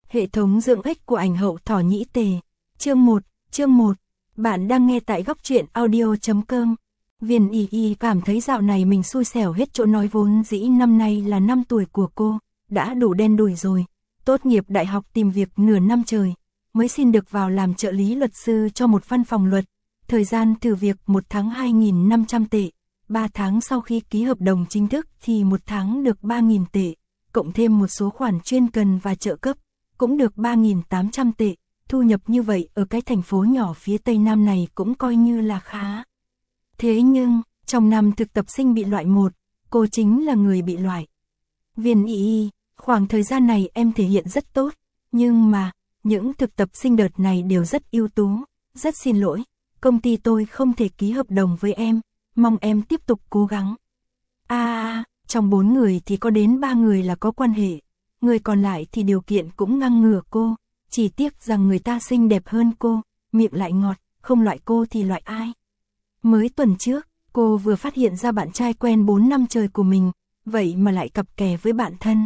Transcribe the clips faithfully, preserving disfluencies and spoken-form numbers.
Hệ thống dưỡng ích của ảnh hậu thỏ nhĩ tề. Chương một, chương một. Bạn đang nghe tại góc truyện audio chấm com. Viên Y Y cảm thấy dạo này mình xui xẻo hết chỗ nói, vốn dĩ năm nay là năm tuổi của cô, đã đủ đen đủi rồi. Tốt nghiệp đại học tìm việc nửa năm trời, mới xin được vào làm trợ lý luật sư cho một văn phòng luật. Thời gian thử việc một tháng hai nghìn năm trăm tệ, ba tháng sau khi ký hợp đồng chính thức thì một tháng được ba nghìn tệ, cộng thêm một số khoản chuyên cần và trợ cấp, cũng được ba nghìn tám trăm tệ. Thu nhập như vậy ở cái thành phố nhỏ phía Tây Nam này cũng coi như là khá. Thế nhưng, trong năm thực tập sinh bị loại một, cô chính là người bị loại. Viên Y Y, khoảng thời gian này em thể hiện rất tốt, nhưng mà, những thực tập sinh đợt này đều rất ưu tú, rất xin lỗi, công ty tôi không thể ký hợp đồng với em, mong em tiếp tục cố gắng. À, à trong bốn người thì có đến ba người là có quan hệ, người còn lại thì điều kiện cũng ngang ngửa cô, chỉ tiếc rằng người ta xinh đẹp hơn cô, miệng lại ngọt, không loại cô thì loại ai. Mới tuần trước, cô vừa phát hiện ra bạn trai quen bốn năm trời của mình, vậy mà lại cặp kè với bạn thân.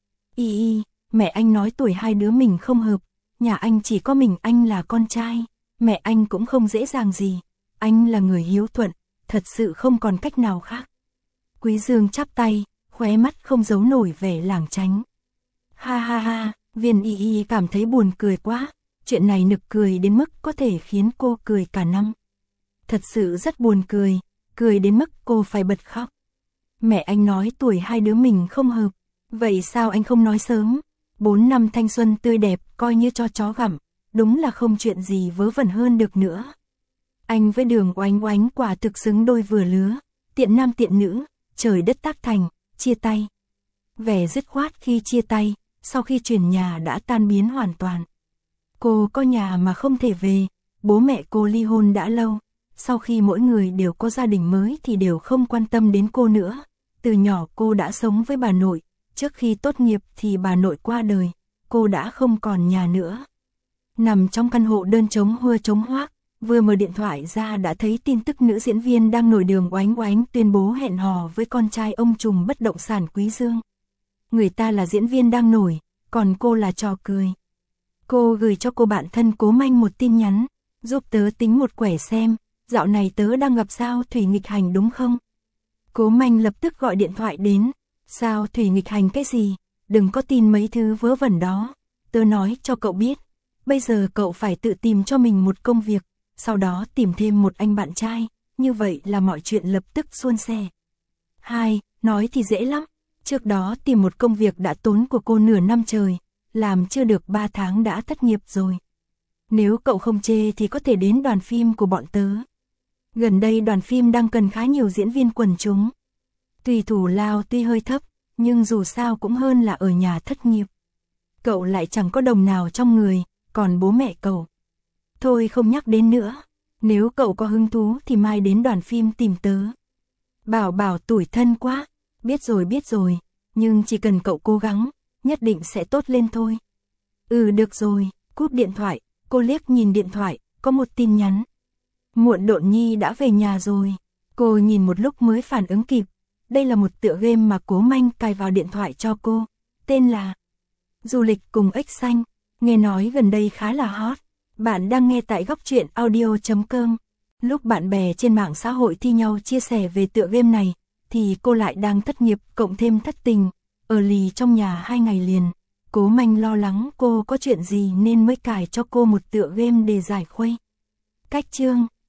Y Y, mẹ anh nói tuổi hai đứa mình không hợp, nhà anh chỉ có mình anh là con trai, mẹ anh cũng không dễ dàng gì, anh là người hiếu thuận, thật sự không còn cách nào khác. Quý Dương chắp tay, khóe mắt không giấu nổi vẻ lảng tránh. Ha ha ha, Viên Y Y cảm thấy buồn cười quá, chuyện này nực cười đến mức có thể khiến cô cười cả năm. Thật sự rất buồn cười, cười đến mức cô phải bật khóc. Mẹ anh nói tuổi hai đứa mình không hợp, vậy sao anh không nói sớm? Bốn năm thanh xuân tươi đẹp coi như cho chó gặm, đúng là không chuyện gì vớ vẩn hơn được nữa. Anh với Đường Oánh Oánh quả thực xứng đôi vừa lứa, tiện nam tiện nữ, trời đất tác thành, chia tay. Vẻ dứt khoát khi chia tay, sau khi chuyển nhà đã tan biến hoàn toàn. Cô có nhà mà không thể về, bố mẹ cô ly hôn đã lâu, sau khi mỗi người đều có gia đình mới thì đều không quan tâm đến cô nữa. Từ nhỏ cô đã sống với bà nội, trước khi tốt nghiệp thì bà nội qua đời, cô đã không còn nhà nữa. Nằm trong căn hộ đơn trống hua trống hoác, vừa mở điện thoại ra đã thấy tin tức nữ diễn viên đang nổi Đường Oánh Oánh tuyên bố hẹn hò với con trai ông trùm bất động sản Quý Dương. Người ta là diễn viên đang nổi, còn cô là trò cười. Cô gửi cho cô bạn thân Cố Manh một tin nhắn, giúp tớ tính một quẻ xem, dạo này tớ đang gặp sao thủy nghịch hành đúng không? Cố Manh lập tức gọi điện thoại đến, sao thủy nghịch hành cái gì, đừng có tin mấy thứ vớ vẩn đó, tớ nói cho cậu biết, bây giờ cậu phải tự tìm cho mình một công việc, sau đó tìm thêm một anh bạn trai, như vậy là mọi chuyện lập tức suôn sẻ. Hai, nói thì dễ lắm, trước đó tìm một công việc đã tốn của cô nửa năm trời, làm chưa được ba tháng đã thất nghiệp rồi. Nếu cậu không chê thì có thể đến đoàn phim của bọn tớ. Gần đây đoàn phim đang cần khá nhiều diễn viên quần chúng. Tuy thủ lao tuy hơi thấp, nhưng dù sao cũng hơn là ở nhà thất nghiệp. Cậu lại chẳng có đồng nào trong người, còn bố mẹ cậu. Thôi không nhắc đến nữa, nếu cậu có hứng thú thì mai đến đoàn phim tìm tớ. Bảo bảo tủi thân quá, biết rồi biết rồi, nhưng chỉ cần cậu cố gắng, nhất định sẽ tốt lên thôi. Ừ được rồi, cúp điện thoại, cô liếc nhìn điện thoại, có một tin nhắn. Muộn Độn Nhi đã về nhà rồi. Cô nhìn một lúc mới phản ứng kịp. Đây là một tựa game mà Cố Manh cài vào điện thoại cho cô. Tên là Du lịch cùng ếch xanh. Nghe nói gần đây khá là hot. Bạn đang nghe tại góc truyện audio chấm com. Lúc bạn bè trên mạng xã hội thi nhau chia sẻ về tựa game này, thì cô lại đang thất nghiệp cộng thêm thất tình. Ở lì trong nhà hai ngày liền. Cố Manh lo lắng cô có chuyện gì nên mới cài cho cô một tựa game để giải khuây. Cách chương